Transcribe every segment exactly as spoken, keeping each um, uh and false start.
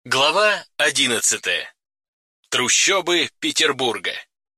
Глава одиннадцатая. Трущобы Петербурга.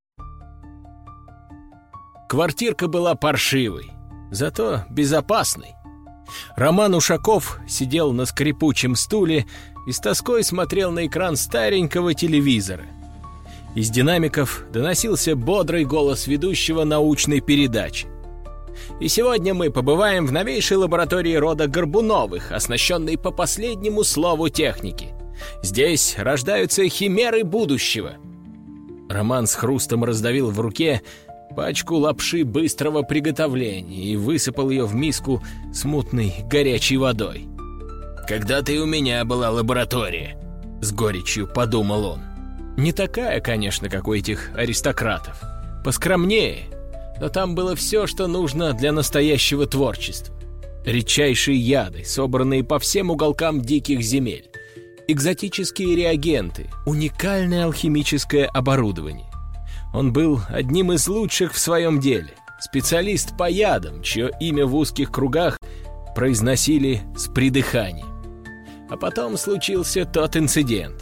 Квартирка была паршивой, зато безопасной. Роман Ушаков сидел на скрипучем стуле и с тоской смотрел на экран старенького телевизора. Из динамиков доносился бодрый голос ведущего научной передачи. И сегодня мы побываем в новейшей лаборатории рода Горбуновых, оснащенной по последнему слову техники. Здесь рождаются химеры будущего. Роман с хрустом раздавил в руке пачку лапши быстрого приготовления и высыпал ее в миску с мутной горячей водой. «Когда-то и у меня была лаборатория», — с горечью подумал он. Не такая, конечно, как у этих аристократов. Поскромнее, но там было все, что нужно для настоящего творчества. Редчайшие яды, собранные по всем уголкам диких земель. Экзотические реагенты, уникальное алхимическое оборудование. Он был одним из лучших в своем деле, специалист по ядам, чье имя в узких кругах произносили с придыханием. А потом случился тот инцидент.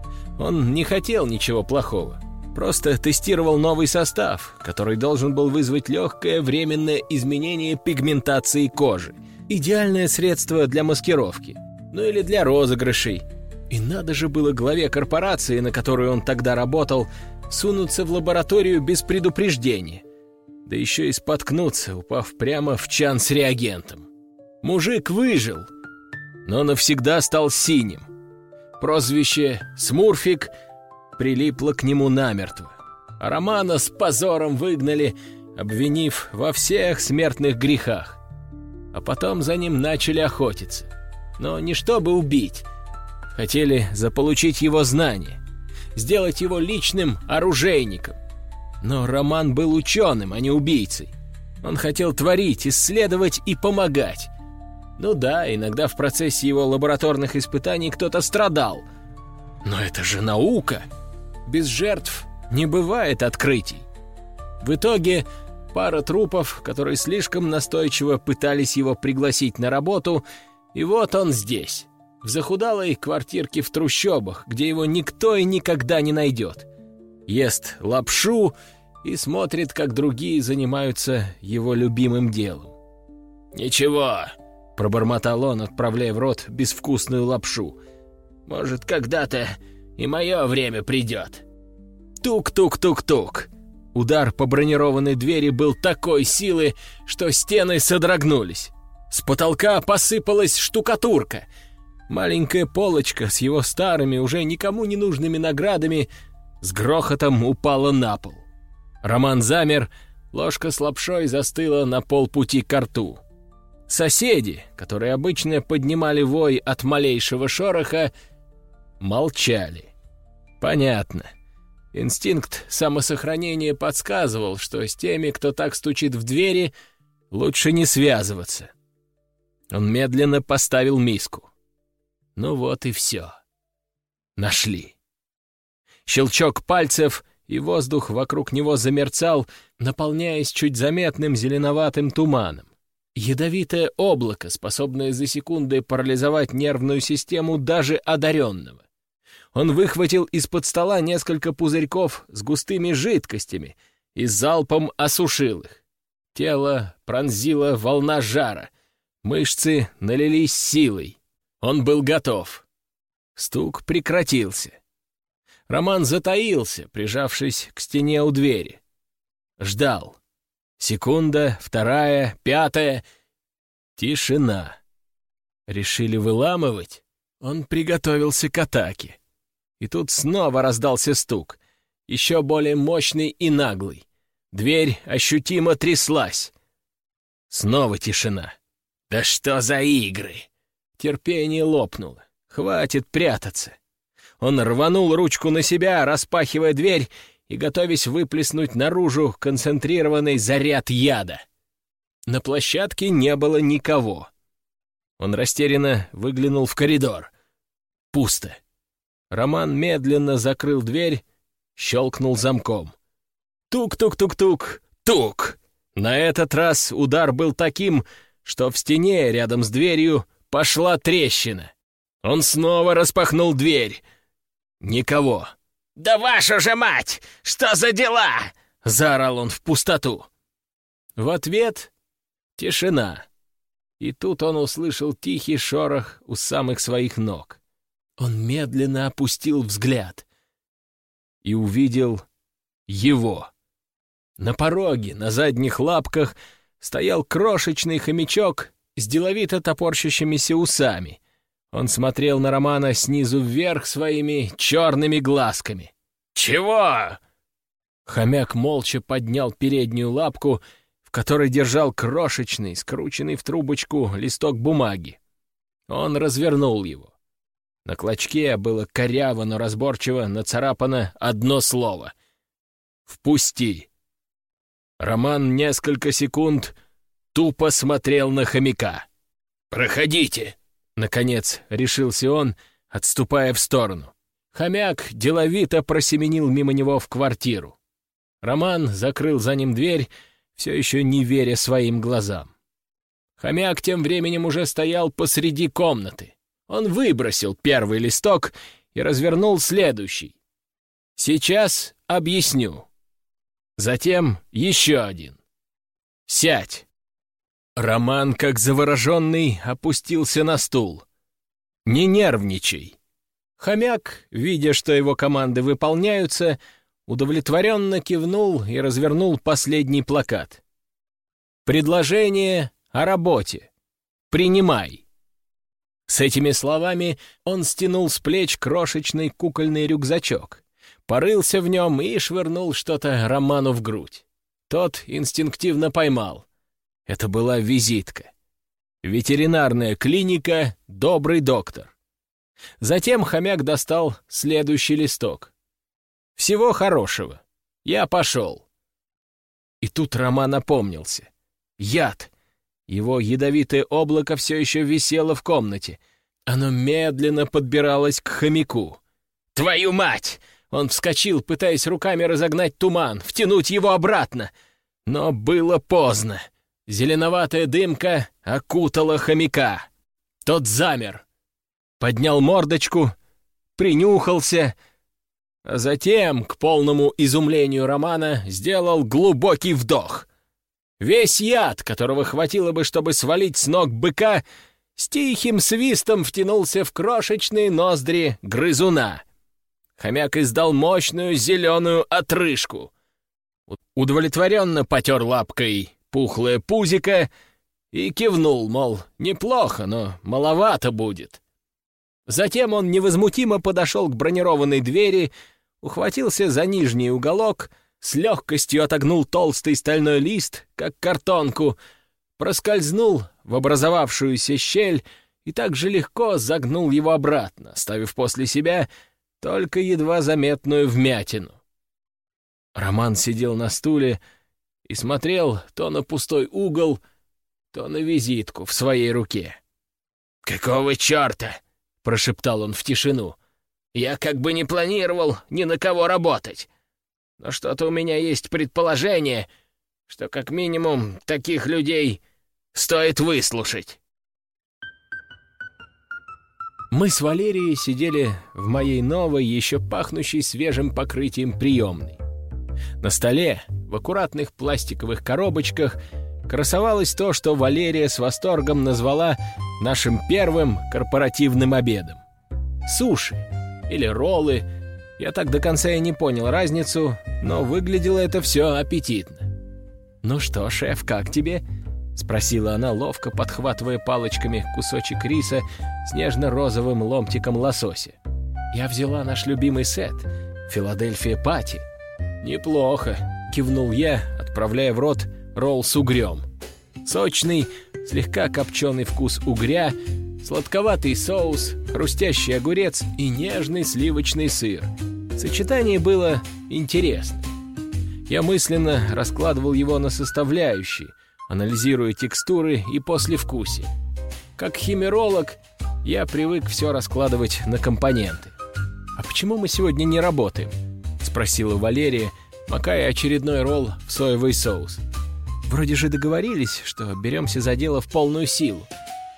Он не хотел ничего плохого, просто тестировал новый состав, который должен был вызвать легкое временное изменение пигментации кожи. Идеальное средство для маскировки, ну или для розыгрышей. И надо же было главе корпорации, на которую он тогда работал, сунуться в лабораторию без предупреждения. Да еще и споткнуться, упав прямо в чан с реагентом. Мужик выжил, но навсегда стал синим. Прозвище «Смурфик» прилипло к нему намертво. А Романа с позором выгнали, обвинив во всех смертных грехах. А потом за ним начали охотиться. Но не чтобы убить. Хотели заполучить его знания, сделать его личным оружейником. Но Роман был ученым, а не убийцей. Он хотел творить, исследовать и помогать. Ну да, иногда в процессе его лабораторных испытаний кто-то страдал. Но это же наука! Без жертв не бывает открытий. В итоге пара трупов, которые слишком настойчиво пытались его пригласить на работу, и вот он здесь. В захудалой квартирке в трущобах, где его никто и никогда не найдет. Ест лапшу и смотрит, как другие занимаются его любимым делом. «Ничего», — пробормотал он, отправляя в рот безвкусную лапшу. «Может, когда-то и мое время придет». Тук-тук-тук-тук. Удар по бронированной двери был такой силы, что стены содрогнулись. С потолка посыпалась штукатурка. Маленькая полочка с его старыми, уже никому не нужными наградами с грохотом упала на пол. Роман замер, ложка с лапшой застыла на полпути ко рту. Соседи, которые обычно поднимали вой от малейшего шороха, молчали. Понятно. Инстинкт самосохранения подсказывал, что с теми, кто так стучит в двери, лучше не связываться. Он медленно поставил миску. Ну вот и все. Нашли. Щелчок пальцев, и воздух вокруг него замерцал, наполняясь чуть заметным зеленоватым туманом. Ядовитое облако, способное за секунды парализовать нервную систему даже одаренного. Он выхватил из-под стола несколько пузырьков с густыми жидкостями и залпом осушил их. Тело пронзила волна жара. Мышцы налились силой. Он был готов. Стук прекратился. Роман затаился, прижавшись к стене у двери. Ждал. Секунда, вторая, пятая. Тишина. Решили выламывать? Он приготовился к атаке. И тут снова раздался стук. Еще более мощный и наглый. Дверь ощутимо тряслась. Снова тишина. «Да что за игры?» Терпение лопнуло. Хватит прятаться. Он рванул ручку на себя, распахивая дверь и готовясь выплеснуть наружу концентрированный заряд яда. На площадке не было никого. Он растерянно выглянул в коридор. Пусто. Роман медленно закрыл дверь, щелкнул замком. Тук-тук-тук-тук, тук! На этот раз удар был таким, что в стене рядом с дверью пошла трещина. Он снова распахнул дверь. Никого. «Да вашу же мать! Что за дела?» — заорал он в пустоту. В ответ — тишина. И тут он услышал тихий шорох у самых своих ног. Он медленно опустил взгляд и увидел его. На пороге, на задних лапках, стоял крошечный хомячок с деловито топорщащимися усами. Он смотрел на Романа снизу вверх своими черными глазками. «Чего?» Хомяк молча поднял переднюю лапку, в которой держал крошечный, скрученный в трубочку листок бумаги. Он развернул его. На клочке было коряво, но разборчиво нацарапано одно слово — «Впусти». Роман несколько секунд тупо смотрел на хомяка. «Проходите!» — наконец решился он, отступая в сторону. Хомяк деловито просеменил мимо него в квартиру. Роман закрыл за ним дверь, все еще не веря своим глазам. Хомяк тем временем уже стоял посреди комнаты. Он выбросил первый листок и развернул следующий. «Сейчас объясню». Затем еще один. «Сядь». Роман, как завороженный, опустился на стул. «Не нервничай». Хомяк, видя, что его команды выполняются, удовлетворенно кивнул и развернул последний плакат. «Предложение о работе. Принимай». С этими словами он стянул с плеч крошечный кукольный рюкзачок, порылся в нем и швырнул что-то Роману в грудь. Тот инстинктивно поймал. Это была визитка. Ветеринарная клиника «Добрый доктор». Затем хомяк достал следующий листок. «Всего хорошего. Я пошел». И тут Роман опомнился. Яд. Его ядовитое облако все еще висело в комнате. Оно медленно подбиралось к хомяку. «Твою мать!» Он вскочил, пытаясь руками разогнать туман, втянуть его обратно. Но было поздно. Зеленоватая дымка окутала хомяка. Тот замер. Поднял мордочку, принюхался, а затем, к полному изумлению Романа, сделал глубокий вдох. Весь яд, которого хватило бы, чтобы свалить с ног быка, с тихим свистом втянулся в крошечные ноздри грызуна. Хомяк издал мощную зеленую отрыжку. Удовлетворенно потер лапкой пухлое пузико и кивнул, мол, неплохо, но маловато будет. Затем он невозмутимо подошел к бронированной двери, ухватился за нижний уголок, с легкостью отогнул толстый стальной лист, как картонку, проскользнул в образовавшуюся щель и так же легко загнул его обратно, оставив после себя только едва заметную вмятину. Роман сидел на стуле и смотрел то на пустой угол, то на визитку в своей руке. «Какого черта?» — прошептал он в тишину. «Я как бы не планировал ни на кого работать. Но что-то у меня есть предположение, что как минимум таких людей стоит выслушать». Мы с Валерией сидели в моей новой, еще пахнущей свежим покрытием приемной. На столе, в аккуратных пластиковых коробочках, красовалось то, что Валерия с восторгом назвала нашим первым корпоративным обедом. Суши или роллы. Я так до конца и не понял разницу, но выглядело это все аппетитно. «Ну что, шеф, как тебе?» — спросила она, ловко подхватывая палочками кусочек риса с нежно-розовым ломтиком лосося. «Я взяла наш любимый сет — Филадельфия Патти». «Неплохо», — кивнул я, отправляя в рот ролл с угрем. Сочный, слегка копченый вкус угря, сладковатый соус, хрустящий огурец и нежный сливочный сыр. Сочетание было интересно. Я мысленно раскладывал его на составляющие, анализируя текстуры и послевкусие. Как химеролог, я привык все раскладывать на компоненты. «А почему мы сегодня не работаем?» — спросила Валерия, макая очередной ролл в соевый соус. «Вроде же договорились, что беремся за дело в полную силу».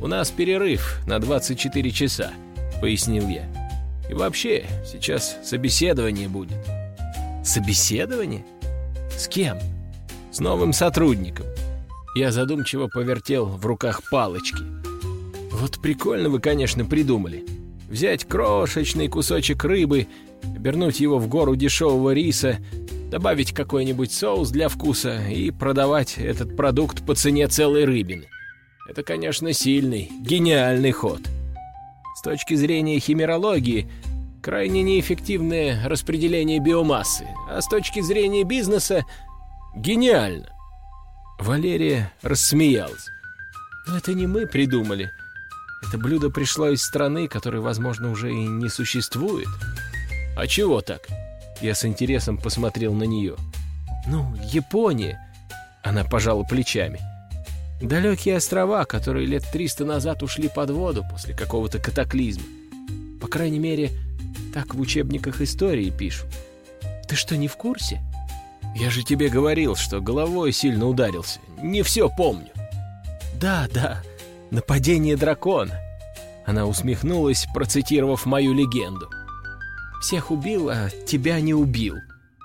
У нас перерыв на двадцать четыре часа», — пояснил я. «И вообще, сейчас собеседование будет». «Собеседование? С кем?» «С новым сотрудником». Я задумчиво повертел в руках палочки. «Вот прикольно вы, конечно, придумали. Взять крошечный кусочек рыбы, обернуть его в гору дешевого риса, добавить какой-нибудь соус для вкуса и продавать этот продукт по цене целой рыбины. Это, конечно, сильный, гениальный ход. С точки зрения химерологии, крайне неэффективное распределение биомассы, а с точки зрения бизнеса — гениально». Валерия рассмеялась. «Но это не мы придумали. Это блюдо пришло из страны, которой, возможно, уже и не существует». «А чего так?» Я с интересом посмотрел на нее. «Ну, Япония». Она пожала плечами. «Далекие острова, которые лет триста назад ушли под воду после какого-то катаклизма. По крайней мере, так в учебниках истории пишут. Ты что, не в курсе? Я же тебе говорил, что головой сильно ударился. Не все помню». «Да, да, нападение дракона». Она усмехнулась, процитировав мою легенду. «Всех убил, а тебя не убил».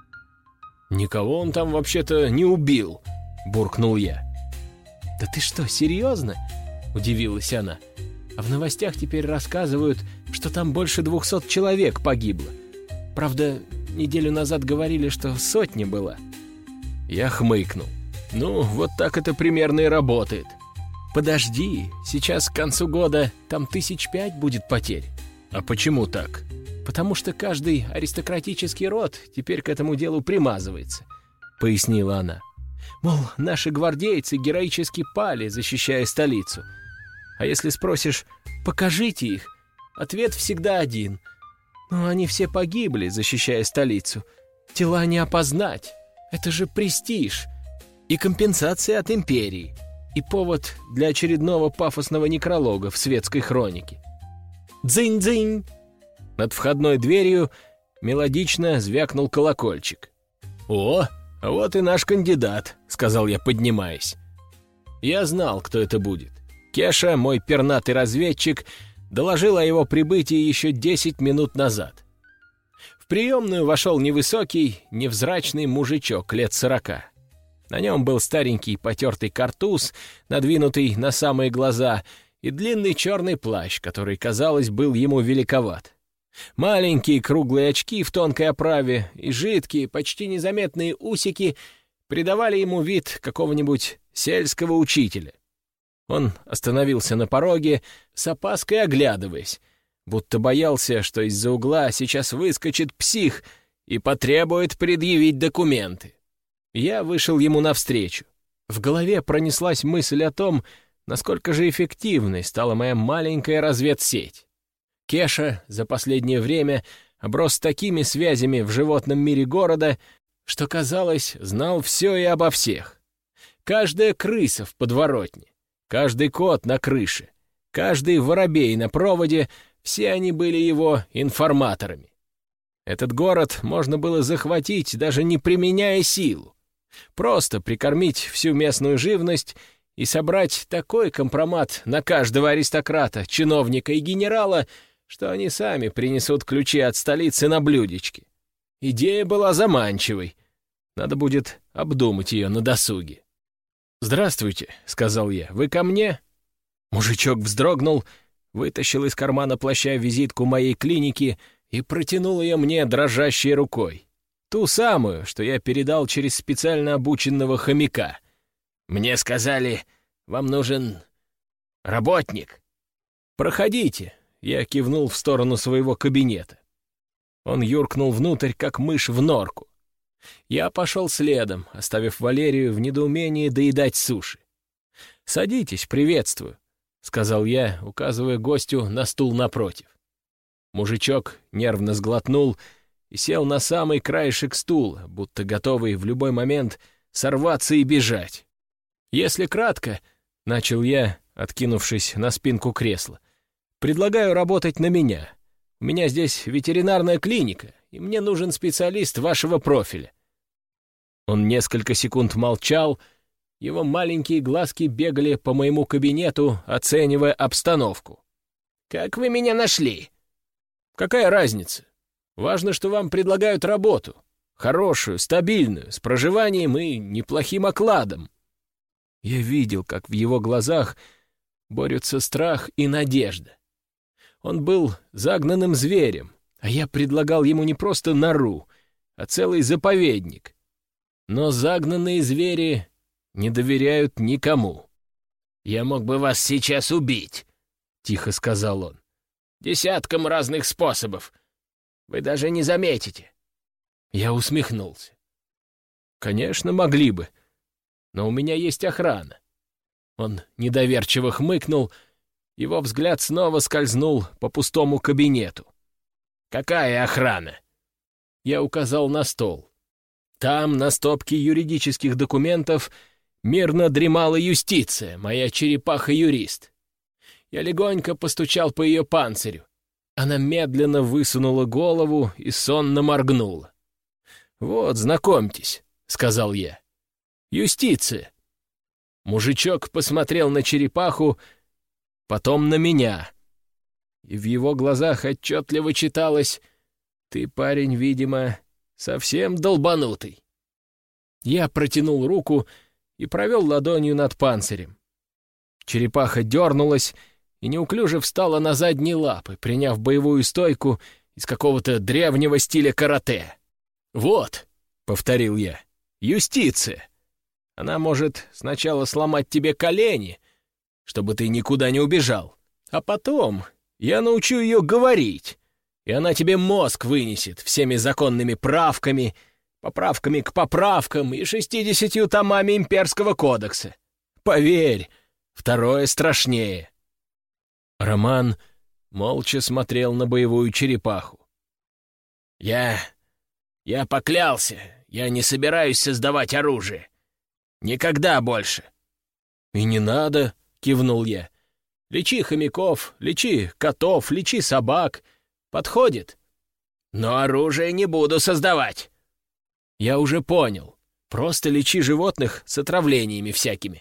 «Никого он там вообще-то не убил», — буркнул я. «Да ты что, серьезно?» — удивилась она. «А в новостях теперь рассказывают, что там больше двухсот человек погибло. Правда, неделю назад говорили, что сотня была». Я хмыкнул. «Ну, вот так это примерно и работает». «Подожди, сейчас к концу года там тысяч пять будет потерь». «А почему так?» «Потому что каждый аристократический род теперь к этому делу примазывается», — пояснила она. «Мол, наши гвардейцы героически пали, защищая столицу. А если спросишь, покажите их, ответ всегда один. Ну, они все погибли, защищая столицу. Тела не опознать. Это же престиж. И компенсация от империи. И повод для очередного пафосного некролога в светской хронике. Дзынь-дзынь!» Над входной дверью мелодично звякнул колокольчик. «О, вот и наш кандидат», — сказал я, поднимаясь. Я знал, кто это будет. Кеша, мой пернатый разведчик, доложил о его прибытии еще десять минут назад. В приемную вошел невысокий, невзрачный мужичок лет сорока. На нем был старенький потертый картуз, надвинутый на самые глаза, и длинный черный плащ, который, казалось, был ему великоват. Маленькие круглые очки в тонкой оправе и жидкие, почти незаметные усики придавали ему вид какого-нибудь сельского учителя. Он остановился на пороге, с опаской оглядываясь, будто боялся, что из-за угла сейчас выскочит псих и потребует предъявить документы. Я вышел ему навстречу. В голове пронеслась мысль о том, насколько же эффективной стала моя маленькая разведсеть. Кеша за последнее время оброс такими связями в животном мире города, что, казалось, знал все и обо всех. Каждая крыса в подворотне, каждый кот на крыше, каждый воробей на проводе — все они были его информаторами. Этот город можно было захватить, даже не применяя силу. Просто прикормить всю местную живность и собрать такой компромат на каждого аристократа, чиновника и генерала, что они сами принесут ключи от столицы на блюдечке. Идея была заманчивой. Надо будет обдумать ее на досуге. «Здравствуйте», — сказал я, — «вы ко мне?» Мужичок вздрогнул, вытащил из кармана плаща визитку моей клиники и протянул ее мне дрожащей рукой. Ту самую, что я передал через специально обученного хомяка. «Мне сказали, вам нужен работник». «Проходите», — я кивнул в сторону своего кабинета. Он юркнул внутрь, как мышь в норку. Я пошел следом, оставив Валерию в недоумении доедать суши. «Садитесь, приветствую», — сказал я, указывая гостю на стул напротив. Мужичок нервно сглотнул и сел на самый краешек стула, будто готовый в любой момент сорваться и бежать. «Если кратко», — начал я, откинувшись на спинку кресла, — «предлагаю работать на меня. У меня здесь ветеринарная клиника, и мне нужен специалист вашего профиля». Он несколько секунд молчал, Его маленькие глазки бегали по моему кабинету, оценивая обстановку. «Как вы меня нашли?» «Какая разница? Важно, что вам предлагают работу. Хорошую, стабильную, с проживанием и неплохим окладом». Я видел, как в его глазах борются страх и надежда. Он был загнанным зверем, а я предлагал ему не просто нору, а целый заповедник. Но загнанные звери не доверяют никому. «Я мог бы вас сейчас убить», — тихо сказал он. «Десятком разных способов. Вы даже не заметите». Я усмехнулся. «Конечно, могли бы, но у меня есть охрана». Он недоверчиво хмыкнул, его взгляд снова скользнул по пустому кабинету. «Какая охрана?» Я указал на стол. Там, на стопке юридических документов, мирно дремала Юстиция, моя черепаха-юрист. Я легонько постучал по ее панцирю. Она медленно высунула голову и сонно моргнула. «Вот, знакомьтесь», — сказал я. «Юстиция». Мужичок посмотрел на черепаху, потом на меня. И в его глазах отчетливо читалось: «Ты, парень, видимо, совсем долбанутый». Я протянул руку и провел ладонью над панцирем. Черепаха дернулась и неуклюже встала на задние лапы, приняв боевую стойку из какого-то древнего стиля карате. «Вот», — повторил я, — «Юстиция. Она может сначала сломать тебе колени, чтобы ты никуда не убежал, а потом я научу ее говорить, и она тебе мозг вынесет всеми законными правками, поправками к поправкам и шестидесятью томами имперского кодекса. Поверь, второе страшнее». Роман молча смотрел на боевую черепаху. «Я... я поклялся, я не собираюсь создавать оружие. Никогда больше». «И не надо», — кивнул я. «Лечи хомяков, лечи котов, лечи собак. Подходит». «Но оружие не буду создавать». «Я уже понял. Просто лечи животных с отравлениями всякими».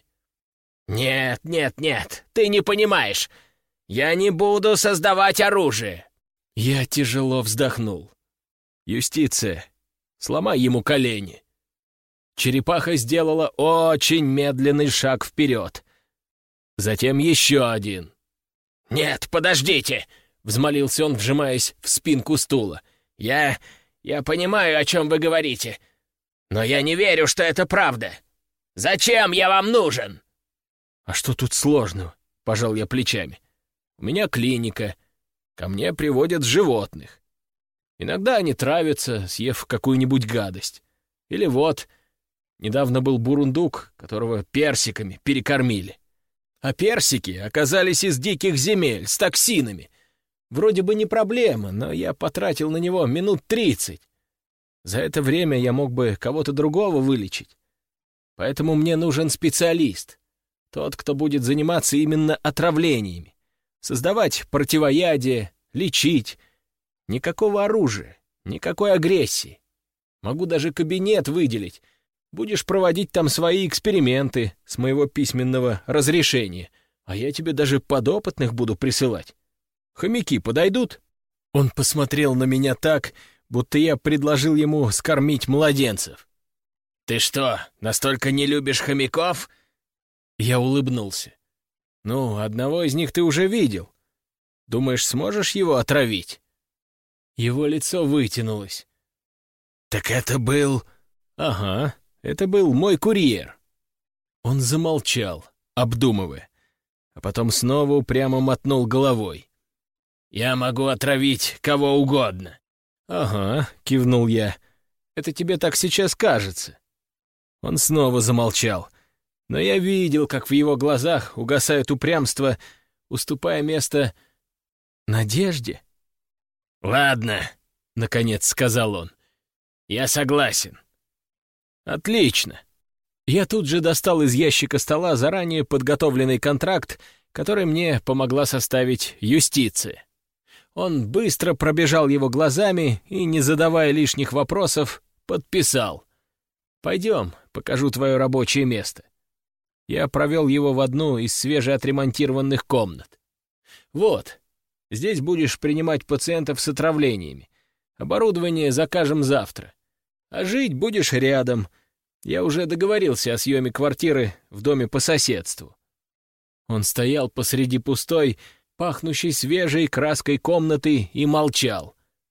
«Нет, нет, нет, ты не понимаешь. Я не буду создавать оружие». Я тяжело вздохнул. «Юстиция, сломай ему колени». Черепаха сделала очень медленный шаг вперед. Затем еще один. «Нет, подождите!» — взмолился он, вжимаясь в спинку стула. «Я... я понимаю, о чем вы говорите, но я не верю, что это правда. Зачем я вам нужен?» «А что тут сложного?» — пожал я плечами. «У меня клиника. Ко мне приводят животных. Иногда они травятся, съев какую-нибудь гадость. Или вот, недавно был бурундук, которого персиками перекормили. А персики оказались из диких земель, с токсинами. Вроде бы не проблема, но я потратил на него минут тридцать. За это время я мог бы кого-то другого вылечить. Поэтому мне нужен специалист. Тот, кто будет заниматься именно отравлениями. Создавать противоядие, лечить. Никакого оружия, никакой агрессии. Могу даже кабинет выделить. Будешь проводить там свои эксперименты с моего письменного разрешения, а я тебе даже подопытных буду присылать. Хомяки подойдут?» Он посмотрел на меня так, будто я предложил ему скормить младенцев. «Ты что, настолько не любишь хомяков?» Я улыбнулся. «Ну, одного из них ты уже видел. Думаешь, сможешь его отравить?» Его лицо вытянулось. «Так это был...» «Ага, это был мой курьер». Он замолчал, обдумывая, а потом снова упрямо мотнул головой. «Я могу отравить кого угодно». «Ага», — кивнул я, — «это тебе так сейчас кажется». Он снова замолчал, но я видел, как в его глазах угасает упрямство, уступая место надежде. «Ладно», — наконец сказал он, — «я согласен». «Отлично». Я тут же достал из ящика стола заранее подготовленный контракт, который мне помогла составить Юстиция. Он быстро пробежал его глазами и, не задавая лишних вопросов, подписал. «Пойдем, покажу твое рабочее место. Я провел его в одну из свежеотремонтированных комнат. «Вот, здесь будешь принимать пациентов с отравлениями. Оборудование закажем завтра. А жить будешь рядом. Я уже договорился о съеме квартиры в доме по соседству». Он стоял посреди пустой, пахнущей свежей краской комнаты и молчал.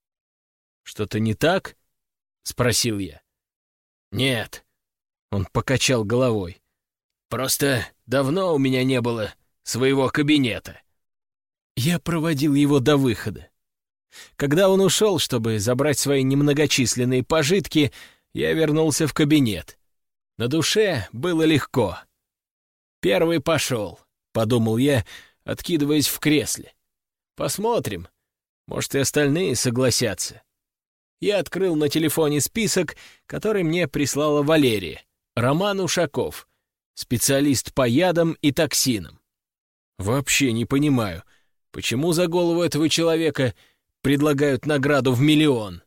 «Что-то не так?» — спросил я. «Нет», — он покачал головой. «Просто давно у меня не было своего кабинета». Я проводил его до выхода. Когда он ушел, чтобы забрать свои немногочисленные пожитки, я вернулся в кабинет. На душе было легко. «Первый пошел», — подумал я, откидываясь в кресле. «Посмотрим, может, и остальные согласятся». Я открыл на телефоне список, который мне прислала Валерия. Роман Ушаков, специалист по ядам и токсинам. Вообще не понимаю, почему за голову этого человека предлагают награду в миллион.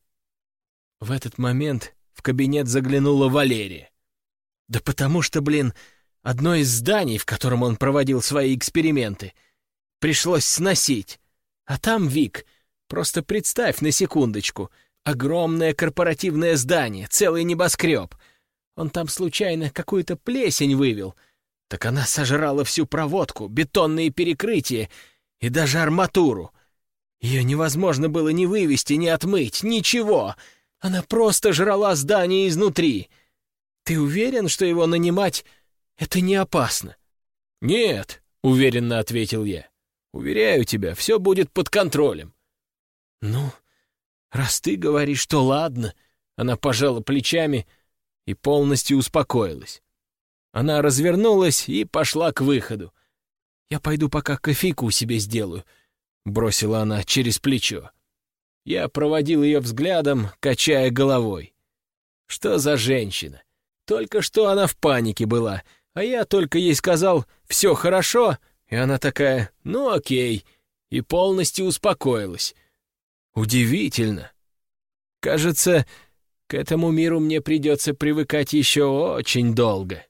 В этот момент в кабинет заглянула Валерия. Да потому что, блин, одно из зданий, в котором он проводил свои эксперименты, пришлось сносить. А там, Вик, просто представь на секундочку, огромное корпоративное здание, целый небоскреб. Он там случайно какую-то плесень вывел. Так она сожрала всю проводку, бетонные перекрытия и даже арматуру. Ее невозможно было ни вывести, ни отмыть, ничего. Она просто жрала здание изнутри. Ты уверен, что его нанимать — это не опасно? «Нет», — уверенно ответил я. «Уверяю тебя, все будет под контролем». «Ну, раз ты говоришь, что ладно», — она пожала плечами и полностью успокоилась. Она развернулась и пошла к выходу. «Я пойду пока кофейку себе сделаю», — бросила она через плечо. Я проводил ее взглядом, качая головой. Что за женщина? Только что она в панике была, а я только ей сказал «все хорошо», и она такая «ну окей», и полностью успокоилась. Удивительно. Кажется, к этому миру мне придется привыкать еще очень долго.